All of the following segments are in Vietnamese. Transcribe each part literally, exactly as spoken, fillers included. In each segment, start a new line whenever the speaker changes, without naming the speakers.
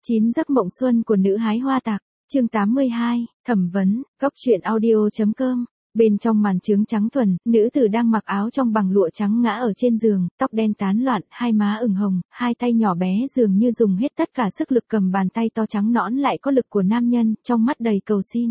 chín giấc mộng xuân của nữ hái hoa tạc, chương tám mươi hai, thẩm vấn, góc truyện audio.com. Bên trong màn trướng trắng thuần, nữ tử đang mặc áo trong bằng lụa trắng ngã ở trên giường, tóc đen tán loạn, hai má ửng hồng, hai tay nhỏ bé dường như dùng hết tất cả sức lực cầm bàn tay to trắng nõn lại có lực của nam nhân, trong mắt đầy cầu xin.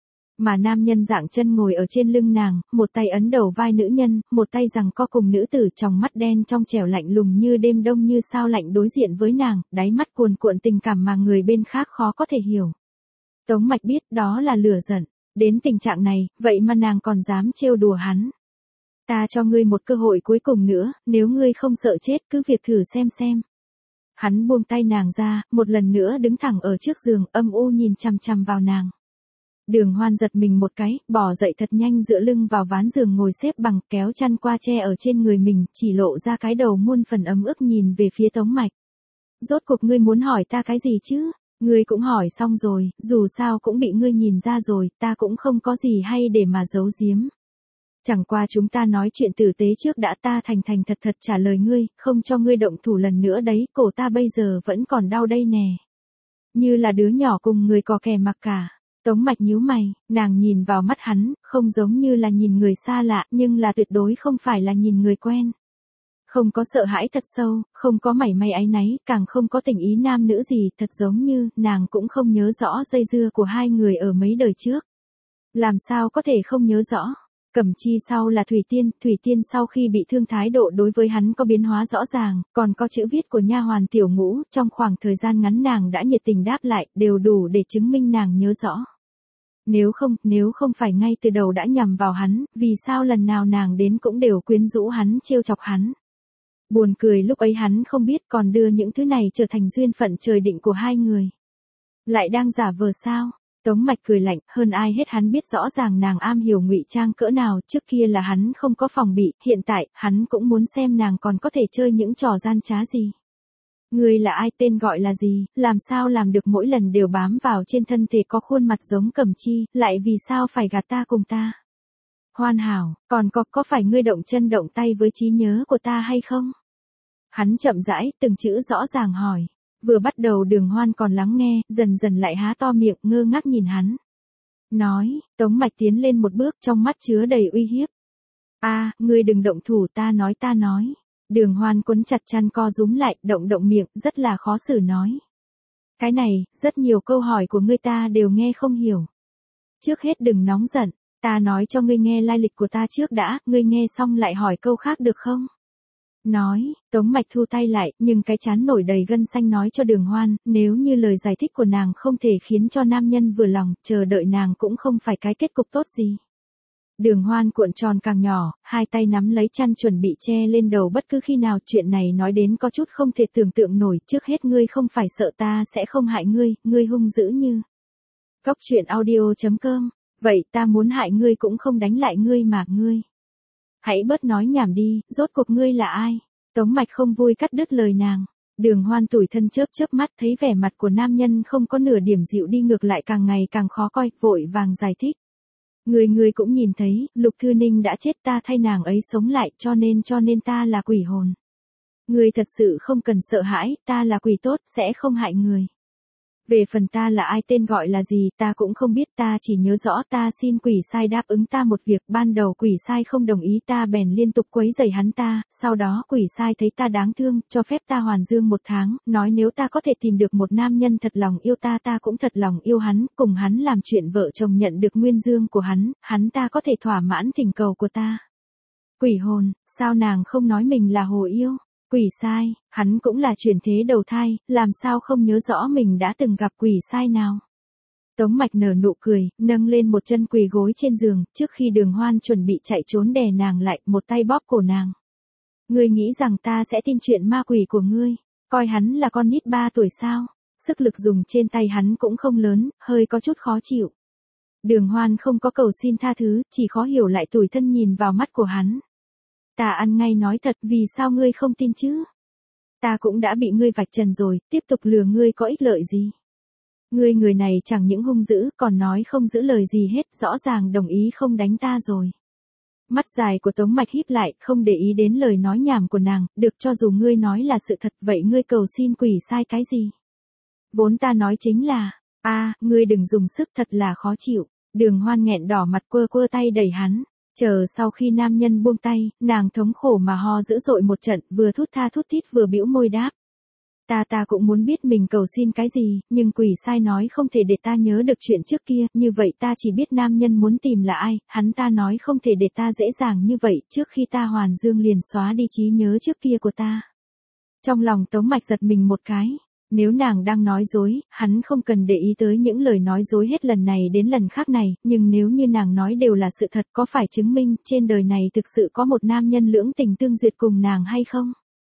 Mà nam nhân dạng chân ngồi ở trên lưng nàng, một tay ấn đầu vai nữ nhân, một tay giằng co cùng nữ tử, trong mắt đen trong trẻo lạnh lùng như đêm đông như sao lạnh đối diện với nàng, đáy mắt cuồn cuộn tình cảm mà người bên khác khó có thể hiểu. Tống Mạch biết đó là lửa giận, đến tình trạng này, vậy mà nàng còn dám trêu đùa hắn. Ta cho ngươi một cơ hội cuối cùng nữa, nếu ngươi không sợ chết cứ việc thử xem xem. Hắn buông tay nàng ra, một lần nữa đứng thẳng ở trước giường, âm u nhìn chằm chằm vào nàng. Đường Hoan giật mình một cái, bỏ dậy thật nhanh dựa lưng vào ván giường ngồi xếp bằng, kéo chăn qua che ở trên người mình, chỉ lộ ra cái đầu muôn phần ấm ức nhìn về phía Tống Mạch. Rốt cuộc ngươi muốn hỏi ta cái gì chứ? Ngươi cũng hỏi xong rồi, dù sao cũng bị ngươi nhìn ra rồi, ta cũng không có gì hay để mà giấu giếm. Chẳng qua chúng ta nói chuyện tử tế trước đã, ta thành thành thật thật trả lời ngươi, không cho ngươi động thủ lần nữa đấy, cổ ta bây giờ vẫn còn đau đây nè. Như là đứa nhỏ cùng người cò kè mặc cả. Tống Mạch nhíu mày, nàng nhìn vào mắt hắn, không giống như là nhìn người xa lạ, nhưng là tuyệt đối không phải là nhìn người quen. Không có sợ hãi thật sâu, không có mảy may áy náy, càng không có tình ý nam nữ gì, thật giống như, nàng cũng không nhớ rõ dây dưa của hai người ở mấy đời trước. Làm sao có thể không nhớ rõ? Cẩm Chi sau là Thủy Tiên, Thủy Tiên sau khi bị thương thái độ đối với hắn có biến hóa rõ ràng, còn có chữ viết của nha hoàn Tiểu Ngũ, trong khoảng thời gian ngắn nàng đã nhiệt tình đáp lại, đều đủ để chứng minh nàng nhớ rõ. Nếu không, nếu không phải ngay từ đầu đã nhằm vào hắn, vì sao lần nào nàng đến cũng đều quyến rũ hắn, trêu chọc hắn. Buồn cười lúc ấy hắn không biết còn đưa những thứ này trở thành duyên phận trời định của hai người. Lại đang giả vờ sao? Tống Mạch cười lạnh, hơn ai hết hắn biết rõ ràng nàng am hiểu ngụy trang cỡ nào, trước kia là hắn không có phòng bị, hiện tại, hắn cũng muốn xem nàng còn có thể chơi những trò gian trá gì. Ngươi là ai, tên gọi là gì, làm sao làm được mỗi lần đều bám vào trên thân thể có khuôn mặt giống Cẩm Chi, lại vì sao phải gạt ta cùng ta? Hoàn hảo, còn có, có phải ngươi động chân động tay với trí nhớ của ta hay không? Hắn chậm rãi, từng chữ rõ ràng hỏi. Vừa bắt đầu Đường Hoan còn lắng nghe, dần dần lại há to miệng, ngơ ngác nhìn hắn. Nói, Tống Mạch tiến lên một bước, trong mắt chứa đầy uy hiếp. A, ngươi đừng động thủ, ta nói ta nói. Đường Hoan quấn chặt chăn co rúm lại, động động miệng, rất là khó xử nói. Cái này, rất nhiều câu hỏi của ngươi ta đều nghe không hiểu. Trước hết đừng nóng giận, ta nói cho ngươi nghe lai lịch của ta trước đã, ngươi nghe xong lại hỏi câu khác được không? Nói, Tống Mạch thu tay lại, nhưng cái chán nổi đầy gân xanh nói cho Đường Hoan, nếu như lời giải thích của nàng không thể khiến cho nam nhân vừa lòng, chờ đợi nàng cũng không phải cái kết cục tốt gì. Đường Hoan cuộn tròn càng nhỏ, hai tay nắm lấy chăn chuẩn bị che lên đầu bất cứ khi nào, chuyện này nói đến có chút không thể tưởng tượng nổi, trước hết ngươi không phải sợ ta sẽ không hại ngươi, ngươi hung dữ như. Góc truyện audio.com, vậy ta muốn hại ngươi cũng không đánh lại ngươi mà, ngươi. Hãy bớt nói nhảm đi, rốt cuộc ngươi là ai? Tống Mạch không vui cắt đứt lời nàng. Đường Hoan tủi thân chớp chớp mắt thấy vẻ mặt của nam nhân không có nửa điểm dịu đi, ngược lại càng ngày càng khó coi, vội vàng giải thích. Người người cũng nhìn thấy, Lục Thư Ninh đã chết, ta thay nàng ấy sống lại, cho nên cho nên ta là quỷ hồn. Người thật sự không cần sợ hãi, ta là quỷ tốt, sẽ không hại người. Về phần ta là ai, tên gọi là gì, ta cũng không biết, ta chỉ nhớ rõ ta xin quỷ sai đáp ứng ta một việc, ban đầu quỷ sai không đồng ý, ta bèn liên tục quấy rầy hắn ta, sau đó quỷ sai thấy ta đáng thương, cho phép ta hoàn dương một tháng, nói nếu ta có thể tìm được một nam nhân thật lòng yêu ta, ta cũng thật lòng yêu hắn, cùng hắn làm chuyện vợ chồng, nhận được nguyên dương của hắn, hắn ta có thể thỏa mãn thỉnh cầu của ta. Quỷ hồn, sao nàng không nói mình là hồ yêu? Quỷ sai, hắn cũng là chuyển thế đầu thai, làm sao không nhớ rõ mình đã từng gặp quỷ sai nào. Tống Mạch nở nụ cười, nâng lên một chân quỳ gối trên giường, trước khi Đường Hoan chuẩn bị chạy trốn đè nàng lại, một tay bóp cổ nàng. Ngươi nghĩ rằng ta sẽ tin chuyện ma quỷ của ngươi, coi hắn là con nít ba tuổi sao? Sức lực dùng trên tay hắn cũng không lớn, hơi có chút khó chịu. Đường Hoan không có cầu xin tha thứ, chỉ khó hiểu lại tủi thân nhìn vào mắt của hắn. Ta ăn ngay nói thật, vì sao ngươi không tin chứ? Ta cũng đã bị ngươi vạch trần rồi, tiếp tục lừa ngươi có ích lợi gì? Ngươi người này chẳng những hung dữ, còn nói không giữ lời gì hết, rõ ràng đồng ý không đánh ta rồi. Mắt dài của Tống Mạch híp lại, không để ý đến lời nói nhảm của nàng, được, cho dù ngươi nói là sự thật, vậy ngươi cầu xin quỷ sai cái gì? Vốn ta nói chính là, a, ngươi đừng dùng sức thật là khó chịu. Đường Hoan nghẹn đỏ mặt quơ quơ tay đẩy hắn. Chờ sau khi nam nhân buông tay, nàng thống khổ mà ho dữ dội một trận, vừa thút tha thút thít vừa bĩu môi đáp. Ta ta cũng muốn biết mình cầu xin cái gì, nhưng quỷ sai nói không thể để ta nhớ được chuyện trước kia, như vậy ta chỉ biết nam nhân muốn tìm là ai, hắn ta nói không thể để ta dễ dàng như vậy, trước khi ta hoàn dương liền xóa đi trí nhớ trước kia của ta. Trong lòng Tống Mạch giật mình một cái, nếu nàng đang nói dối, hắn không cần để ý tới những lời nói dối hết lần này đến lần khác này, nhưng nếu như nàng nói đều là sự thật có phải chứng minh trên đời này thực sự có một nam nhân lưỡng tình tương duyệt cùng nàng hay không?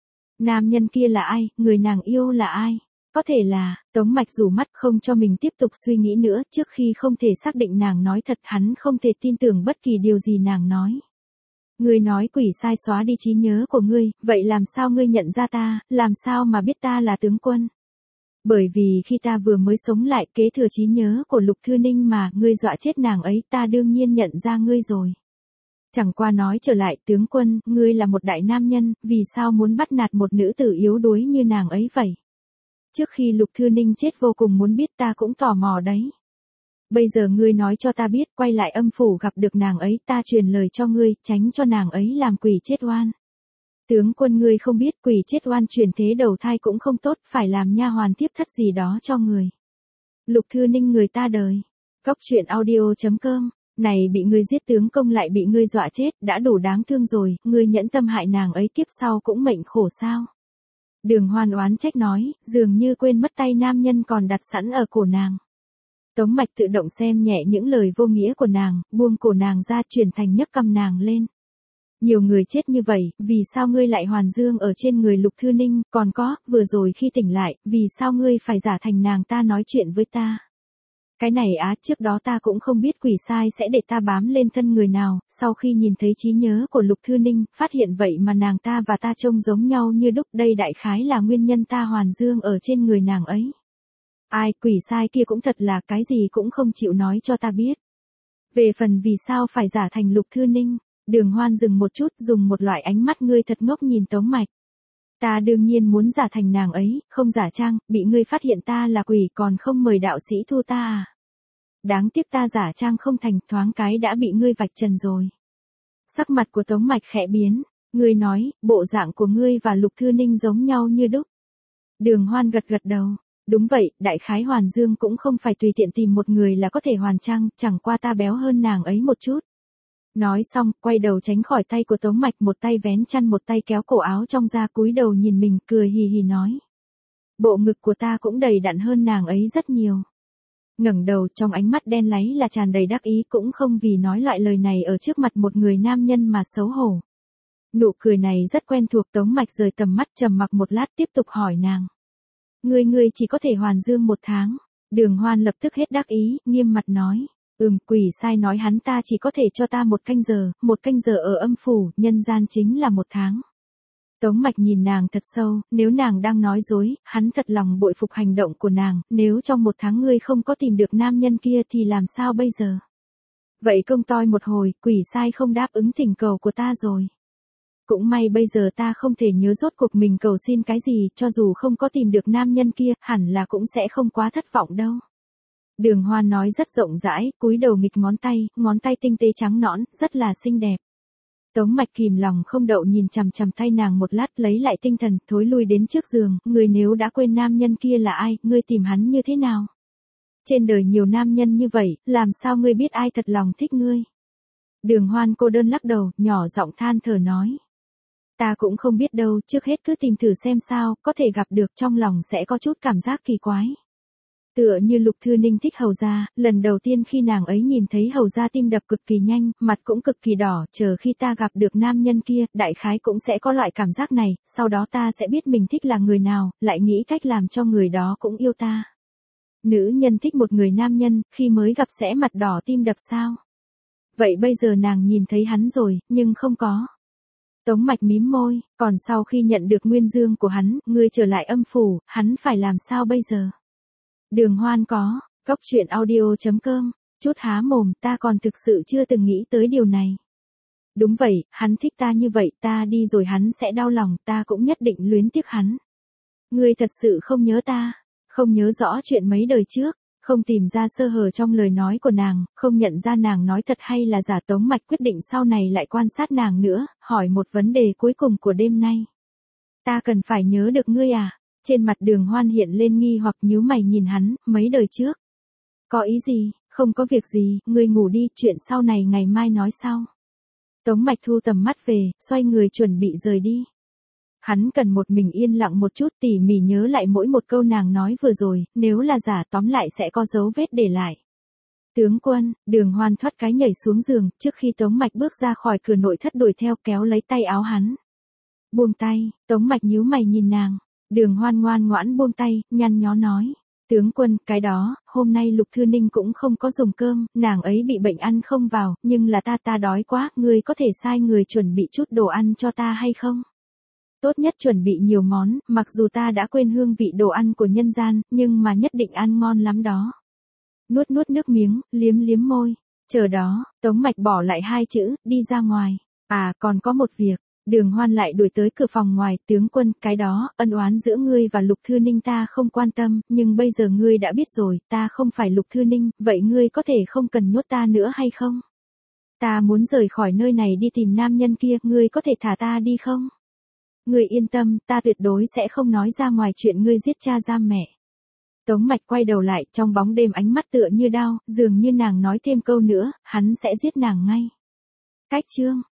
Nam nhân kia là ai, người nàng yêu là ai? Có thể là, Tống Mạch rủ mắt không cho mình tiếp tục suy nghĩ nữa, trước khi không thể xác định nàng nói thật hắn không thể tin tưởng bất kỳ điều gì nàng nói. Ngươi nói quỷ sai xóa đi trí nhớ của ngươi, vậy làm sao ngươi nhận ra ta, làm sao mà biết ta là tướng quân? Bởi vì khi ta vừa mới sống lại kế thừa trí nhớ của Lục Thư Ninh mà, ngươi dọa chết nàng ấy, ta đương nhiên nhận ra ngươi rồi. Chẳng qua nói trở lại, tướng quân, ngươi là một đại nam nhân, vì sao muốn bắt nạt một nữ tử yếu đuối như nàng ấy vậy? Trước khi Lục Thư Ninh chết vô cùng muốn biết ta cũng tò mò đấy. Bây giờ ngươi nói cho ta biết, quay lại âm phủ gặp được nàng ấy, ta truyền lời cho ngươi, tránh cho nàng ấy làm quỷ chết oan. Tướng quân ngươi không biết quỷ chết oan chuyển thế đầu thai cũng không tốt, phải làm nha hoàn tiếp thất gì đó cho người. Lục Thư Ninh người ta đời. Góc truyện audio chấm com. Này bị ngươi giết tướng công lại bị ngươi dọa chết, đã đủ đáng thương rồi, ngươi nhẫn tâm hại nàng ấy kiếp sau cũng mệnh khổ sao. Đường Hoan oán trách nói, dường như quên mất tay nam nhân còn đặt sẵn ở cổ nàng. Tống Mạch tự động xem nhẹ những lời vô nghĩa của nàng, buông cổ nàng ra chuyển thành nhấc cầm nàng lên. Nhiều người chết như vậy, vì sao ngươi lại hoàn dương ở trên người Lục Thư Ninh, còn có, vừa rồi khi tỉnh lại, vì sao ngươi phải giả thành nàng ta nói chuyện với ta? Cái này á, trước đó ta cũng không biết quỷ sai sẽ để ta bám lên thân người nào, sau khi nhìn thấy trí nhớ của Lục Thư Ninh, phát hiện vậy mà nàng ta và ta trông giống nhau như đúc, đây đại khái là nguyên nhân ta hoàn dương ở trên người nàng ấy. Ai, quỷ sai kia cũng thật là cái gì cũng không chịu nói cho ta biết. Về phần vì sao phải giả thành Lục Thư Ninh, Đường Hoan dừng một chút, dùng một loại ánh mắt ngươi thật ngốc nhìn Tống Mạch. Ta đương nhiên muốn giả thành nàng ấy, không giả trang, bị ngươi phát hiện ta là quỷ còn không mời đạo sĩ thu ta à. Đáng tiếc ta giả trang không thành, thoáng cái đã bị ngươi vạch trần rồi. Sắc mặt của Tống Mạch khẽ biến, ngươi nói, bộ dạng của ngươi và Lục Thư Ninh giống nhau như đúc. Đường Hoan gật gật đầu, đúng vậy, đại khái hoàn dương cũng không phải tùy tiện tìm một người là có thể hoàn trang, chẳng qua ta béo hơn nàng ấy một chút. Nói xong, quay đầu tránh khỏi tay của Tống Mạch, một tay vén chăn một tay kéo cổ áo trong ra, cúi đầu nhìn mình, cười hì hì nói. Bộ ngực của ta cũng đầy đặn hơn nàng ấy rất nhiều. Ngẩng đầu, trong ánh mắt đen láy là tràn đầy đắc ý, cũng không vì nói loại lời này ở trước mặt một người nam nhân mà xấu hổ. Nụ cười này rất quen thuộc. Tống Mạch rời tầm mắt, trầm mặc một lát tiếp tục hỏi nàng. Ngươi ngươi chỉ có thể hoàn dương một tháng. Đường Hoan lập tức hết đắc ý, nghiêm mặt nói. Ừm, quỷ sai nói hắn ta chỉ có thể cho ta một canh giờ, một canh giờ ở âm phủ, nhân gian chính là một tháng. Tống Mạch nhìn nàng thật sâu, nếu nàng đang nói dối, hắn thật lòng bội phục hành động của nàng, nếu trong một tháng ngươi không có tìm được nam nhân kia thì làm sao bây giờ? Vậy công toi một hồi, quỷ sai không đáp ứng thỉnh cầu của ta rồi. Cũng may bây giờ ta không thể nhớ rốt cuộc mình cầu xin cái gì, cho dù không có tìm được nam nhân kia, hẳn là cũng sẽ không quá thất vọng đâu. Đường Hoan nói rất rộng rãi, cúi đầu nghịch ngón tay, ngón tay tinh tế trắng nõn, rất là xinh đẹp. Tống Mạch kìm lòng không đậu nhìn chằm chằm tay nàng một lát, lấy lại tinh thần, thối lui đến trước giường, ngươi nếu đã quên nam nhân kia là ai, ngươi tìm hắn như thế nào? Trên đời nhiều nam nhân như vậy, làm sao ngươi biết ai thật lòng thích ngươi? Đường Hoan cô đơn lắc đầu, nhỏ giọng than thở nói. Ta cũng không biết đâu, trước hết cứ tìm thử xem sao, có thể gặp được, trong lòng sẽ có chút cảm giác kỳ quái. Tựa như Lục Thư Ninh thích Hầu gia, lần đầu tiên khi nàng ấy nhìn thấy Hầu gia tim đập cực kỳ nhanh, mặt cũng cực kỳ đỏ, chờ khi ta gặp được nam nhân kia, đại khái cũng sẽ có loại cảm giác này, sau đó ta sẽ biết mình thích là người nào, lại nghĩ cách làm cho người đó cũng yêu ta. Nữ nhân thích một người nam nhân, khi mới gặp sẽ mặt đỏ tim đập sao? Vậy bây giờ nàng nhìn thấy hắn rồi, nhưng không có. Tống Mạch mím môi, còn sau khi nhận được nguyên dương của hắn, ngươi trở lại âm phủ, hắn phải làm sao bây giờ? Đường Hoan có, góc truyện audio chấm com, chút há mồm, ta còn thực sự chưa từng nghĩ tới điều này. Đúng vậy, hắn thích ta như vậy, ta đi rồi hắn sẽ đau lòng, ta cũng nhất định luyến tiếc hắn. Ngươi thật sự không nhớ ta? Không nhớ rõ chuyện mấy đời trước, không tìm ra sơ hở trong lời nói của nàng, không nhận ra nàng nói thật hay là giả. Tống Mạch quyết định sau này lại quan sát nàng nữa, hỏi một vấn đề cuối cùng của đêm nay. Ta cần phải nhớ được ngươi à? Trên mặt Đường Hoan hiện lên nghi hoặc, nhíu mày nhìn hắn, mấy đời trước. Có ý gì? Không có việc gì, ngươi ngủ đi, chuyện sau này ngày mai nói sau. Tống Mạch thu tầm mắt về, xoay người chuẩn bị rời đi. Hắn cần một mình yên lặng một chút, tỉ mỉ nhớ lại mỗi một câu nàng nói vừa rồi, nếu là giả tóm lại sẽ có dấu vết để lại. Tướng quân, Đường Hoan thoát cái nhảy xuống giường, trước khi Tống Mạch bước ra khỏi cửa nội thất đuổi theo kéo lấy tay áo hắn. Buông tay, Tống Mạch nhíu mày nhìn nàng, Đường Hoan ngoan ngoãn buông tay, nhăn nhó nói. Tướng quân, cái đó, hôm nay Lục Thư Ninh cũng không có dùng cơm, nàng ấy bị bệnh ăn không vào, nhưng là ta ta đói quá, ngươi có thể sai người chuẩn bị chút đồ ăn cho ta hay không? Tốt nhất chuẩn bị nhiều món, mặc dù ta đã quên hương vị đồ ăn của nhân gian, nhưng mà nhất định ăn ngon lắm đó. Nuốt nuốt nước miếng, liếm liếm môi. Chờ đó, Tống Mạch bỏ lại hai chữ, đi ra ngoài. À, còn có một việc. Đường Hoan lại đuổi tới cửa phòng ngoài, tướng quân, cái đó, ân oán giữa ngươi và Lục Thư Ninh ta không quan tâm, nhưng bây giờ ngươi đã biết rồi, ta không phải Lục Thư Ninh, vậy ngươi có thể không cần nhốt ta nữa hay không? Ta muốn rời khỏi nơi này đi tìm nam nhân kia, ngươi có thể thả ta đi không? Ngươi yên tâm, ta tuyệt đối sẽ không nói ra ngoài chuyện ngươi giết cha giam mẹ. Tống Mạch quay đầu lại, trong bóng đêm ánh mắt tựa như đao, dường như nàng nói thêm câu nữa, hắn sẽ giết nàng ngay. Cách chương